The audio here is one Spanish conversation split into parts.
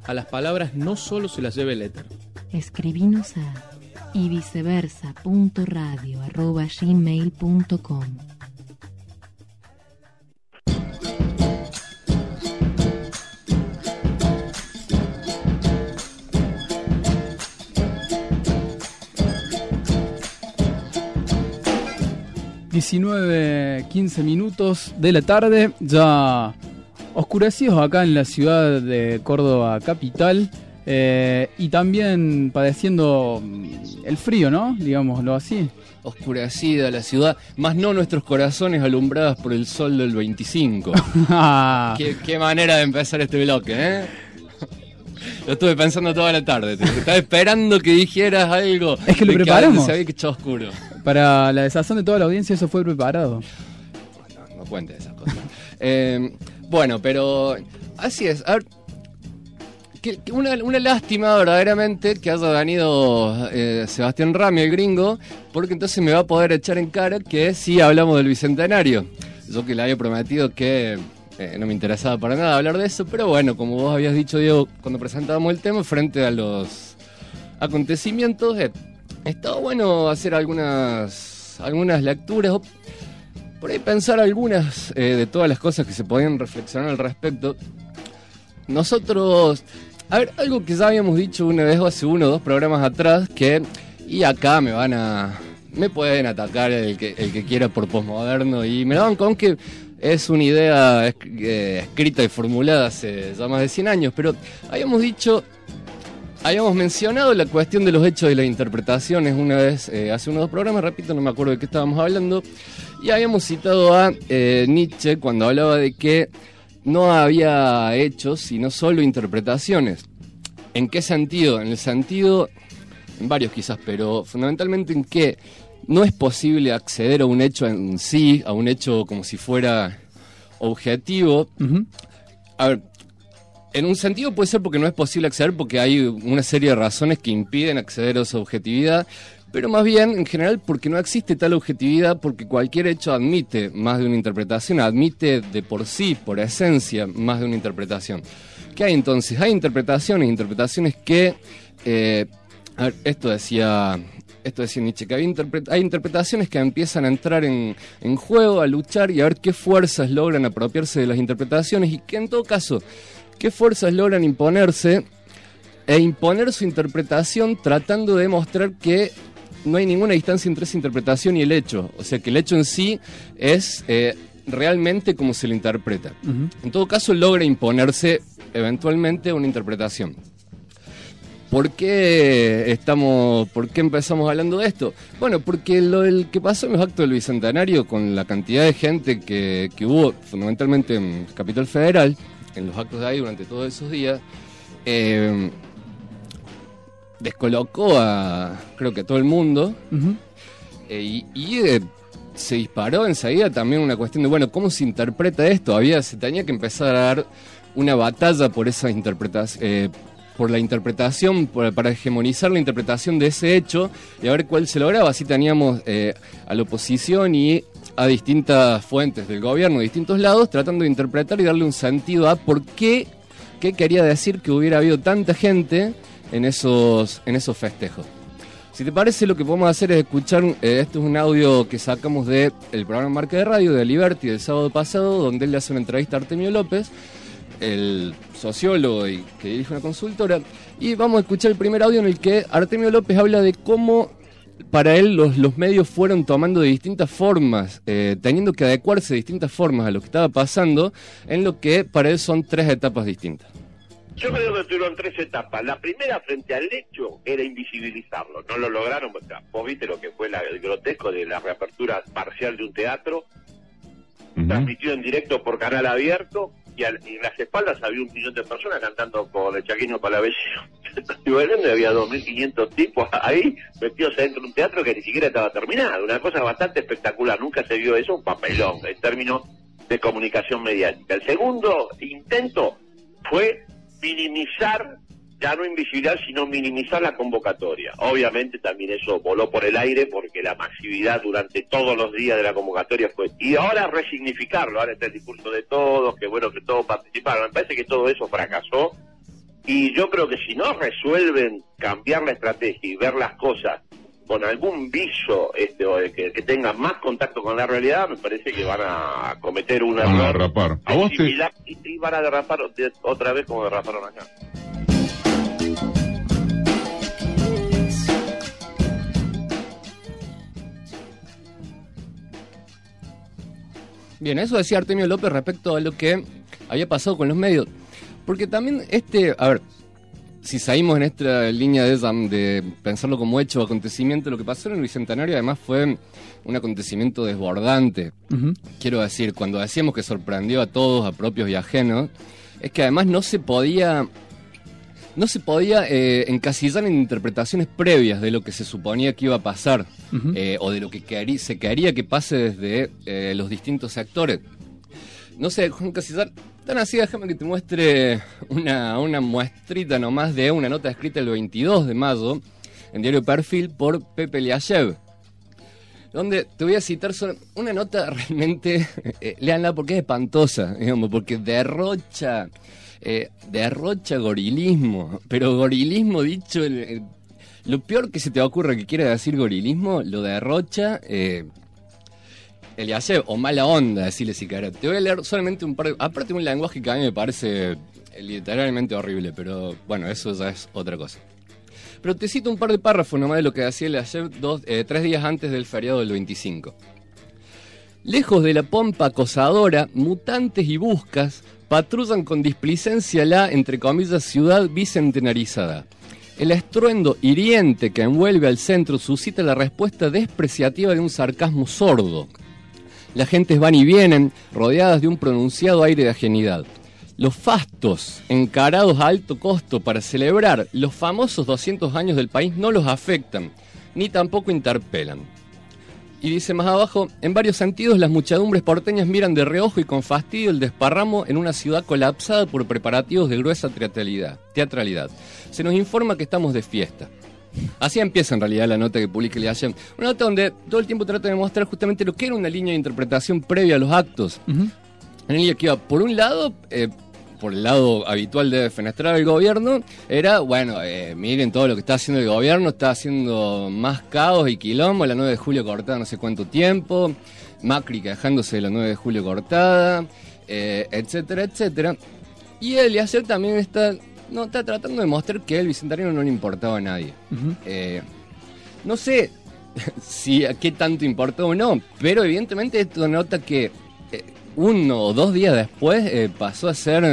a las palabras no solo se las lleve el éter. Escribinos a yviceversa.radio@gmail.com. (19:15 de la tarde), ya oscurecidos acá en la ciudad de Córdoba capital, y también padeciendo el frío, ¿no? Digámoslo así. Oscurecida la ciudad, más no nuestros corazones alumbrados por el sol del 25. ¿Qué manera de empezar este bloque, ¿eh? Lo estuve pensando toda la tarde. Estaba esperando que dijeras algo. Es que lo preparamos. Sabía que estaba oscuro. Para la desazón de toda la audiencia, eso fue preparado. No cuentes esas cosas. Bueno, pero así es. A ver, una lástima verdaderamente que haya venido Sebastián Rami, el gringo, porque entonces me va a poder echar en cara que sí hablamos del Bicentenario. Yo que le había prometido que no me interesaba para nada hablar de eso, pero bueno, como vos habías dicho, Diego, cuando presentábamos el tema, frente a los acontecimientos, estaba bueno hacer algunas lecturas, por ahí pensar algunas de todas las cosas que se podían reflexionar al respecto. Nosotros, a ver, algo que ya habíamos dicho una vez o hace 1 o 2 programas atrás, y acá me pueden atacar el que quiera por posmoderno, y me daban con que es una idea escrita y formulada hace ya más de 100 años, pero habíamos mencionado la cuestión de los hechos y las interpretaciones una vez, hace 1 o 2 programas, repito, no me acuerdo de qué estábamos hablando, y habíamos citado a Nietzsche cuando hablaba de que no había hechos, sino solo interpretaciones. ¿En qué sentido? En varios quizás, pero fundamentalmente en que no es posible acceder a un hecho en sí, a un hecho como si fuera objetivo. Uh-huh. A ver, en un sentido puede ser porque no es posible acceder porque hay una serie de razones que impiden acceder a esa objetividad, pero más bien, en general, porque no existe tal objetividad, porque cualquier hecho admite más de una interpretación, admite de por sí, por esencia, más de una interpretación. ¿Qué hay entonces? Hay interpretaciones que... a ver, esto decía Nietzsche, que hay interpretaciones que empiezan a entrar en juego, a luchar y a ver qué fuerzas logran apropiarse de las interpretaciones y que en todo caso, qué fuerzas logran imponerse e imponer su interpretación tratando de demostrar que no hay ninguna distancia entre esa interpretación y el hecho. O sea, que el hecho en sí es realmente como se lo interpreta. Uh-huh. En todo caso, logra imponerse eventualmente una interpretación. ¿Por qué empezamos hablando de esto? Bueno, porque el que pasó en los actos del Bicentenario, con la cantidad de gente que hubo, fundamentalmente en Capital Federal, en los actos de ahí durante todos esos días, descolocó creo que a todo el mundo. Uh-huh. Se disparó enseguida también una cuestión de, bueno, ¿cómo se interpreta esto? Se tenía que empezar a dar una batalla por esa interpretación, por la interpretación, para hegemonizar la interpretación de ese hecho y a ver cuál se lograba. Así teníamos a la oposición y a distintas fuentes del gobierno, de distintos lados, tratando de interpretar y darle un sentido a por qué quería decir que hubiera habido tanta gente en esos festejos. Si te parece, lo que podemos hacer es escuchar, esto es un audio que sacamos del programa Marca de Radio de Liberty del sábado pasado, donde él le hace una entrevista a Artemio López, el sociólogo y que dirige una consultora, y vamos a escuchar el primer audio en el que Artemio López habla de cómo para él los medios fueron tomando de distintas formas, teniendo que adecuarse de distintas formas a lo que estaba pasando, en lo que para él son 3 etapas distintas. Yo creo que tuvieron 3 etapas. La primera, frente al hecho, era invisibilizarlo. No lo lograron. Vos viste lo que fue el grotesco de la reapertura parcial de un teatro, uh-huh, transmitido en directo por canal abierto, y en las espaldas había 1 millón de personas cantando por el Chaqueño Palavecino. Y bueno, había 2.500 tipos ahí metidos adentro de un teatro que ni siquiera estaba terminado. Una cosa bastante espectacular. Nunca se vio eso, un papelón en términos de comunicación mediática. El segundo intento fue minimizar, ya no invisibilizar, sino minimizar la convocatoria. Obviamente también eso voló por el aire porque la masividad durante todos los días de la convocatoria fue... Y ahora resignificarlo, ahora está el discurso de todos, que bueno que todos participaron. Me parece que todo eso fracasó Y yo creo que si no resuelven cambiar la estrategia y ver las cosas con algún viso que tenga más contacto con la realidad, me parece que van a cometer un error. Van a derrapar. ¿A vos similar, y van a derrapar otra vez como derraparon acá. Bien, eso decía Artemio López respecto a lo que había pasado con los medios. Porque también a ver, si salimos en esta línea de pensarlo como hecho o acontecimiento, lo que pasó en el Bicentenario además fue un acontecimiento desbordante. Uh-huh. Quiero decir, cuando decíamos que sorprendió a todos, a propios y ajenos, es que además no se podía encasillar en interpretaciones previas de lo que se suponía que iba a pasar, uh-huh, o de lo que se quería que pase desde los distintos actores. No sé, encasillar tan así, déjame que te muestre una muestrita nomás de una nota escrita el 22 de mayo en Diario Perfil por Pepe Liachev, donde te voy a citar una nota realmente, léanla porque es espantosa, digamos, porque derrocha gorilismo, pero gorilismo dicho, lo peor que se te ocurra que quiera decir gorilismo, lo derrocha Eliashev, o mala onda, decirle si querés. Te voy a leer solamente un par de... Aparte de un lenguaje que a mí me parece literalmente horrible, pero bueno, eso ya es otra cosa. Pero te cito un par de párrafos nomás de lo que decía Eliashev 3 días antes del feriado del 25. Lejos de la pompa acosadora, mutantes y buscas patrullan con displicencia la, entre comillas, ciudad bicentenarizada. El estruendo hiriente que envuelve al centro suscita la respuesta despreciativa de un sarcasmo sordo. Las gentes van y vienen, rodeadas de un pronunciado aire de ajenidad. Los fastos, encarados a alto costo para celebrar los famosos 200 años del país, no los afectan, ni tampoco interpelan. Y dice más abajo, en varios sentidos las muchedumbres porteñas miran de reojo y con fastidio el desparramo en una ciudad colapsada por preparativos de gruesa teatralidad. Se nos informa que estamos de fiesta. Así empieza en realidad la nota que publica Eliashev. Una nota donde todo el tiempo trata de mostrar justamente lo que era una línea de interpretación previa a los actos. Uh-huh. Una línea que iba, por un lado, por el lado habitual de defenestrar al gobierno, era, bueno, miren todo lo que está haciendo el gobierno, está haciendo más caos y quilombo, la 9 de julio cortada no sé cuánto tiempo, Macri quejándose de la 9 de julio cortada, etcétera, etcétera. Y Eliashev también está tratando de mostrar que el bicentenario no le importaba a nadie. Uh-huh. No sé si a qué tanto importó o no, pero evidentemente esto nota que 1 o 2 días después pasó a ser,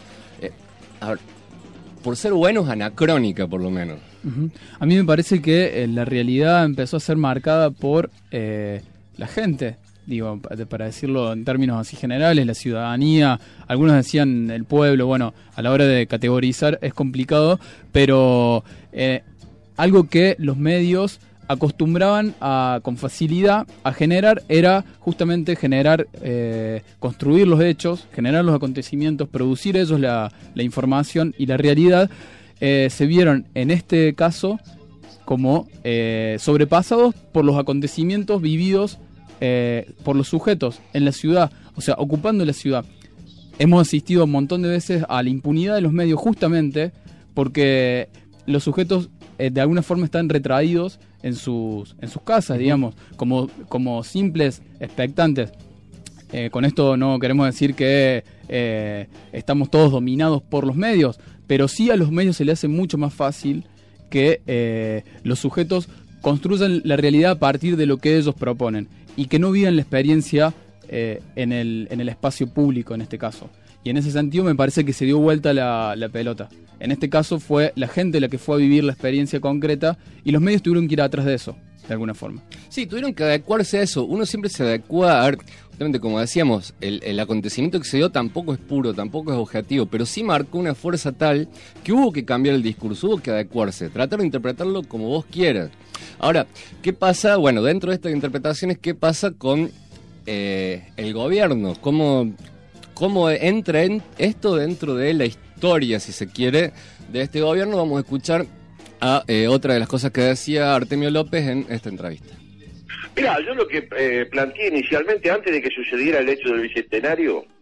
a ver, por ser buenos, anacrónica por lo menos. Uh-huh. A mí me parece que la realidad empezó a ser marcada por la gente. Digo, para decirlo en términos así generales, la ciudadanía, algunos decían el pueblo, bueno, a la hora de categorizar es complicado, pero algo que los medios acostumbraban con facilidad a generar era justamente construir los hechos, generar los acontecimientos, producir ellos la información y la realidad. Se vieron en este caso como sobrepasados por los acontecimientos vividos por los sujetos en la ciudad, o sea, ocupando la ciudad. Hemos asistido un montón de veces a la impunidad de los medios justamente porque los sujetos de alguna forma están retraídos en sus casas, digamos, como simples expectantes. Con esto no queremos decir que estamos todos dominados por los medios, pero sí a los medios se les hace mucho más fácil que los sujetos construyan la realidad a partir de lo que ellos proponen y que no vivan la experiencia en el espacio público en este caso. Y en ese sentido me parece que se dio vuelta la pelota. En este caso fue la gente la que fue a vivir la experiencia concreta y los medios tuvieron que ir atrás de eso, de alguna forma. Sí, tuvieron que adecuarse a eso. Uno siempre se adecua, a ver, justamente como decíamos, el acontecimiento que se dio tampoco es puro, tampoco es objetivo, pero sí marcó una fuerza tal que hubo que cambiar el discurso, hubo que adecuarse, tratar de interpretarlo como vos quieras. Ahora, ¿qué pasa? Bueno, dentro de estas interpretaciones, ¿qué pasa con el gobierno? ¿Cómo entra en esto dentro de la historia, si se quiere, de este gobierno? Vamos a escuchar a otra de las cosas que decía Artemio López en esta entrevista. Mira, yo lo que planteé inicialmente, antes de que sucediera el hecho del bicentenario,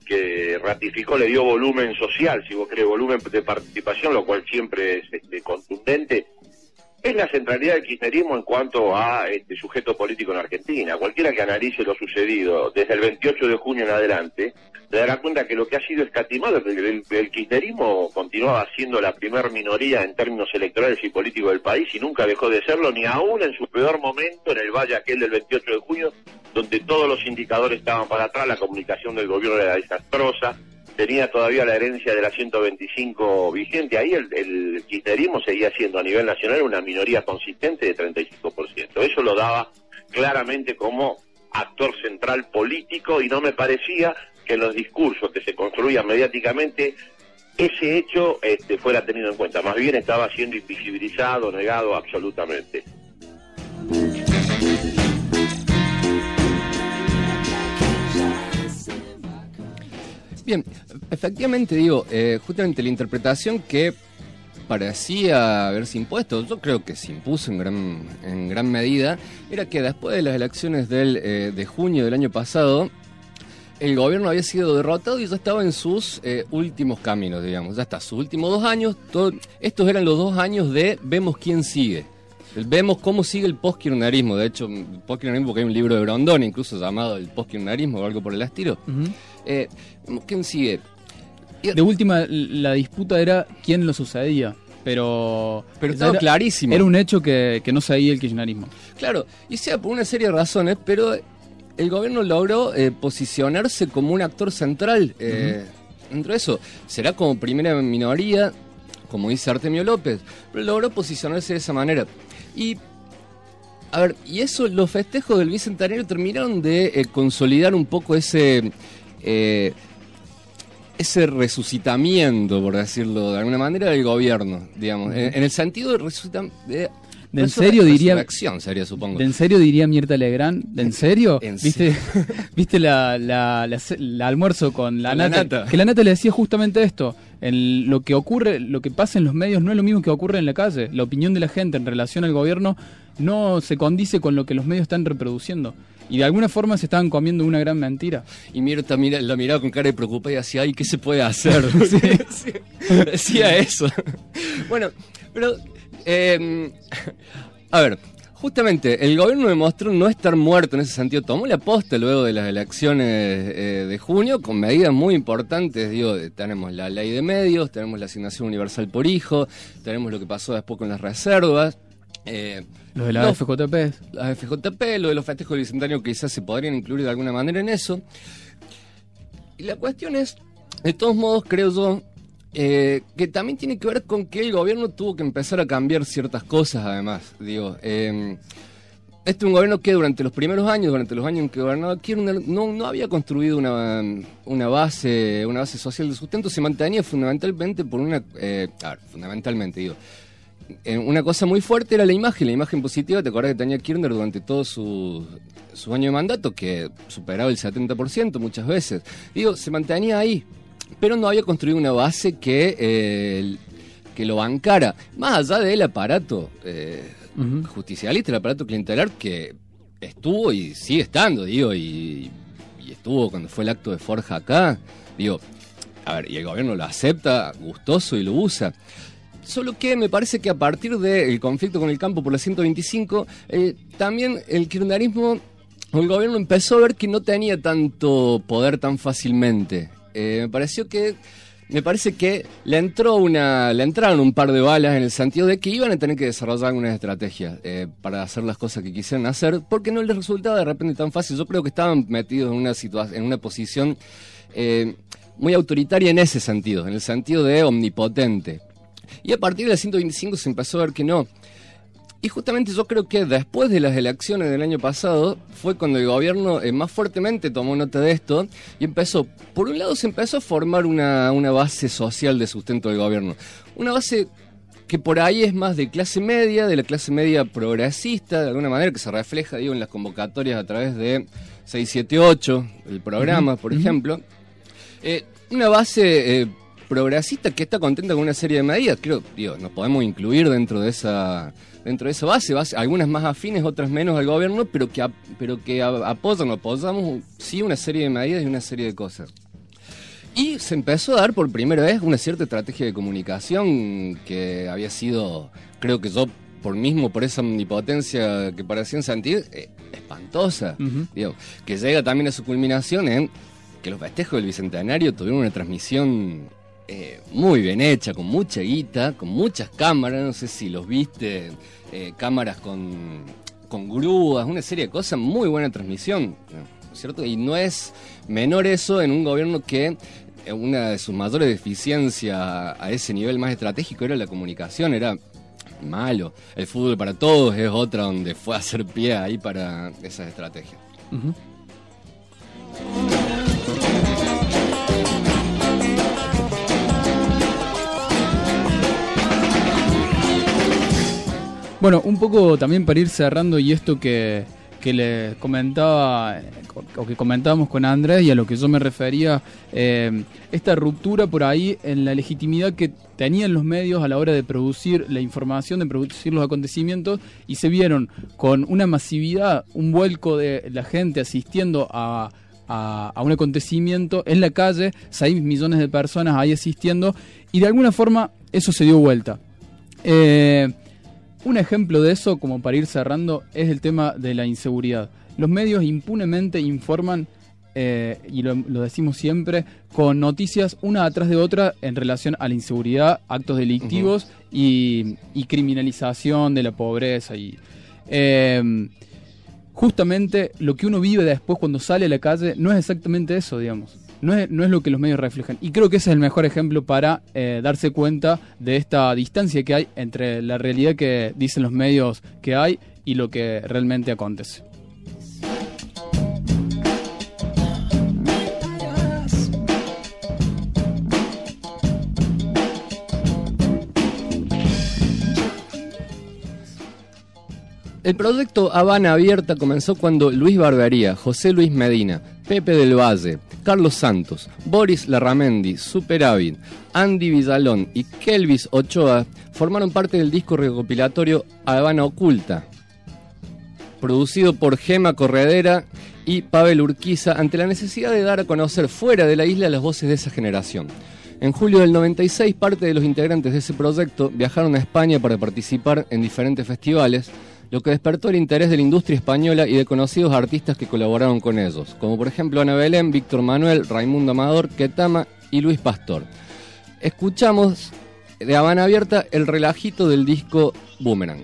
que ratificó, le dio volumen social, si vos querés, volumen de participación, lo cual siempre es contundente, es la centralidad del kirchnerismo en cuanto a sujeto político en Argentina. Cualquiera que analice lo sucedido desde el 28 de junio en adelante, se dará cuenta que lo que ha sido escatimado, el kirchnerismo continuaba siendo la primer minoría en términos electorales y políticos del país y nunca dejó de serlo, ni aún en su peor momento, en el valle aquel del 28 de junio, donde todos los indicadores estaban para atrás, la comunicación del gobierno era desastrosa, tenía todavía la herencia de la 125 vigente. Ahí el kirchnerismo seguía siendo a nivel nacional una minoría consistente de 35%. Eso lo daba claramente como actor central político y no me parecía que en los discursos que se construían mediáticamente ese hecho fuera tenido en cuenta. Más bien estaba siendo invisibilizado, negado absolutamente. Bien, efectivamente digo, justamente la interpretación que parecía haberse impuesto, yo creo que se impuso en gran medida, era que después de las elecciones de junio del año pasado, el gobierno había sido derrotado y ya estaba en sus últimos caminos, digamos, ya está, sus últimos 2 años, estos eran los 2 años de vemos quién sigue. Vemos cómo sigue el postkirchnerismo. De hecho, el postkirchnerismo, porque hay un libro de Grondona incluso llamado El postkirchnerismo o algo por el estilo. ¿Quién sigue? De última, la disputa era quién lo sucedía, pero estaba clarísimo. Era un hecho que no seguía el kirchnerismo. Claro, y sea por una serie de razones, pero el gobierno logró posicionarse como un actor central dentro de eso. Será como primera minoría, como dice Artemio López, pero logró posicionarse de esa manera. Y, a ver, y eso, los festejos del Bicentenario terminaron de consolidar un poco ese resucitamiento, por decirlo de alguna manera, del gobierno, digamos, en el sentido de resucitamiento. ¿De en serio diría? Resurrección sería, supongo. ¿De en serio diría Mirta Legrand? ¿De en serio? ¿Viste la almuerzo con la nata? Que la nata le decía justamente esto. Lo que ocurre, lo que pasa en los medios no es lo mismo que ocurre en la calle. La opinión de la gente en relación al gobierno no se condice con lo que los medios están reproduciendo. Y de alguna forma se estaban comiendo una gran mentira. Y Mirta la miraba con cara de preocupada y decía, ay, ¿qué se puede hacer? Decía eso. Bueno, pero... a ver, justamente el gobierno demostró no estar muerto en ese sentido. Tomó la posta luego de las elecciones de junio con medidas muy importantes. Digo, tenemos la ley de medios, tenemos la asignación universal por hijo, tenemos lo que pasó después con las reservas. Lo de las FJP. Las FJP, lo de los festejos del Bicentenario quizás se podrían incluir de alguna manera en eso. Y la cuestión es, de todos modos, creo yo, que también tiene que ver con que el gobierno tuvo que empezar a cambiar ciertas cosas, además. Digo, este es un gobierno que durante los primeros años, durante los años en que gobernaba Kirchner, no había construido una base social de sustento, se mantenía fundamentalmente por fundamentalmente, digo, una cosa muy fuerte era la imagen positiva. ¿Te acuerdas que tenía Kirchner durante todo su año de mandato, que superaba el 70% muchas veces? Digo, se mantenía ahí, pero no había construido una base que lo bancara, más allá del aparato justicialista, el aparato clientelar que estuvo y sigue estando, digo, y estuvo cuando fue el acto de Forja acá, digo, a ver, y el gobierno lo acepta gustoso y lo usa. Solo que me parece que a partir del conflicto con el campo por la 125, también el kirchnerismo, o el gobierno empezó a ver que no tenía tanto poder tan fácilmente. Me parece que le entraron un par de balas en el sentido de que iban a tener que desarrollar algunas estrategias para hacer las cosas que quisieran hacer, porque no les resultaba de repente tan fácil. Yo creo que estaban metidos en una posición muy autoritaria en ese sentido, en el sentido de omnipotente. Y a partir del 125 se empezó a ver que no. Y justamente yo creo que después de las elecciones del año pasado fue cuando el gobierno más fuertemente tomó nota de esto y empezó, por un lado se empezó a formar una base social de sustento del gobierno. Una base que por ahí es más de clase media, de la clase media progresista, de alguna manera, que se refleja, digo, en las convocatorias a través de 678, el programa, por ejemplo. Una base... progresista que está contenta con una serie de medidas. Creo, digo, nos podemos incluir dentro de esa base, algunas más afines, otras menos al gobierno, pero que apoyamos sí una serie de medidas y una serie de cosas. Y se empezó a dar por primera vez una cierta estrategia de comunicación que había sido, creo que yo por esa omnipotencia que parecían sentir, espantosa. Digo, que llega también a su culminación en que los festejos del Bicentenario tuvieron una transmisión muy bien hecha, con mucha guita, con muchas cámaras, no sé si los viste, cámaras con grúas, una serie de cosas, muy buena transmisión, ¿cierto? Y no es menor eso en un gobierno que una de sus mayores deficiencias a ese nivel más estratégico era la comunicación, era malo. El fútbol para todos es otra donde fue a hacer pie ahí para esas estrategias. Bueno, un poco también para ir cerrando y esto que le comentaba o que comentábamos con Andrés y a lo que yo me refería, esta ruptura por ahí en la legitimidad que tenían los medios a la hora de producir la información, de producir los acontecimientos, y se vieron con una masividad, un vuelco de la gente asistiendo a un acontecimiento en la calle, 6 millones de personas ahí asistiendo, y de alguna forma eso se dio vuelta. Un ejemplo de eso, como para ir cerrando, es el tema de la inseguridad. Los medios impunemente informan, y lo decimos siempre, con noticias una atrás de otra en relación a la inseguridad, actos delictivos y criminalización de la pobreza. Justamente lo que uno vive después cuando sale a la calle no es exactamente eso, digamos. No es lo que los medios reflejan. Y creo que ese es el mejor ejemplo para darse cuenta de esta distancia que hay entre la realidad que dicen los medios que hay y lo que realmente acontece. El proyecto Habana Abierta comenzó cuando Luis Barbería, José Luis Medina, Pepe del Valle, Carlos Santos, Boris Larramendi, Superávit, Andy Villalón y Kelvis Ochoa formaron parte del disco recopilatorio Habana Oculta, producido por Gema Corredera y Pavel Urquiza, ante la necesidad de dar a conocer fuera de la isla las voces de esa generación. En julio del 96, parte de los integrantes de ese proyecto viajaron a España para participar en diferentes festivales, lo que despertó el interés de la industria española y de conocidos artistas que colaboraron con ellos, como por ejemplo Ana Belén, Víctor Manuel, Raimundo Amador, Ketama y Luis Pastor. Escuchamos de Habana Abierta el relajito del disco Boomerang.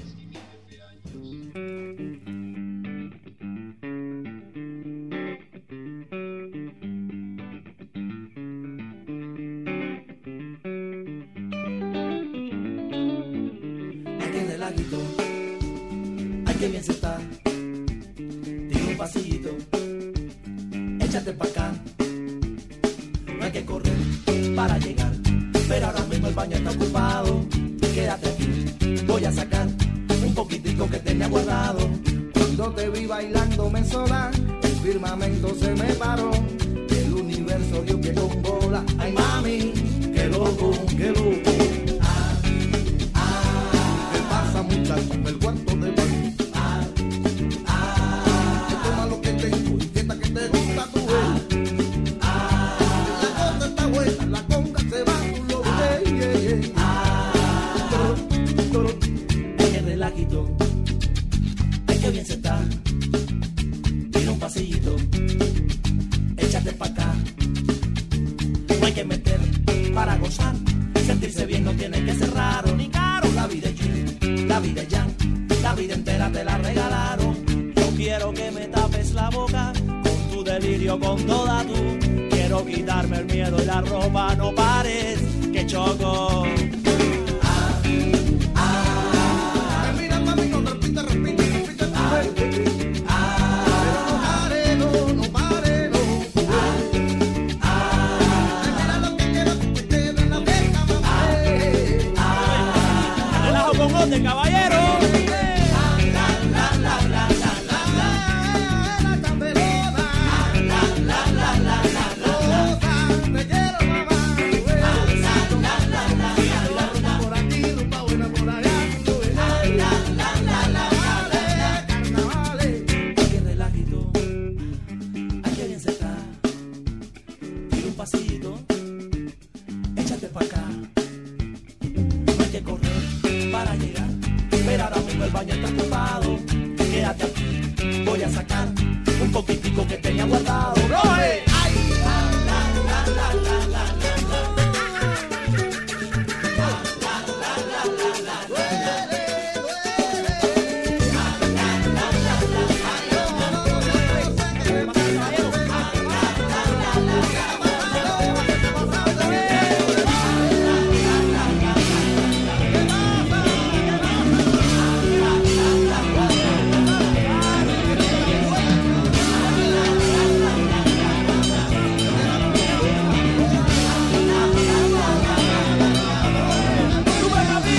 Qué bien se está, tiene un pasillito, échate pa' acá, no hay que correr para llegar, pero ahora mismo el baño está ocupado, quédate aquí, voy a sacar un poquitico que tenía guardado. Cuando te vi bailándome sola, el firmamento se me paró, el universo dio pie con bola, ay mami, qué loco, qué loco. ¿Qué pasa muchacho en el cuarto de baño? Ay, qué bien se está, tiene un pasillito, échate pa' acá, no hay que meter para gozar, sentirse bien no tiene que ser raro, ni caro, la vida es chill, la vida es yang, la vida entera te la regalaron, yo quiero que me tapes la boca, con tu delirio, con toda tú, quiero quitarme el miedo y la ropa, no pares, que choco. De caballero.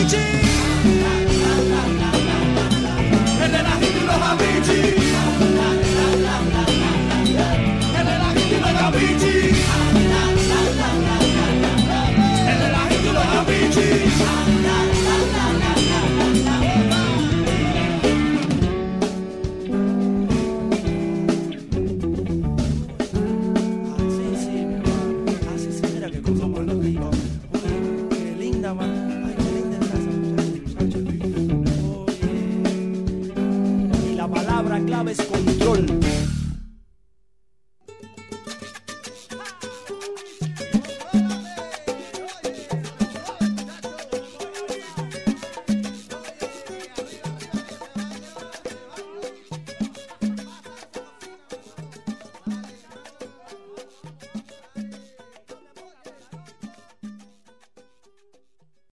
amici. El de la gente y los amici. El de la gente y los amici. El de la gente y los amici. La palabra clave es control.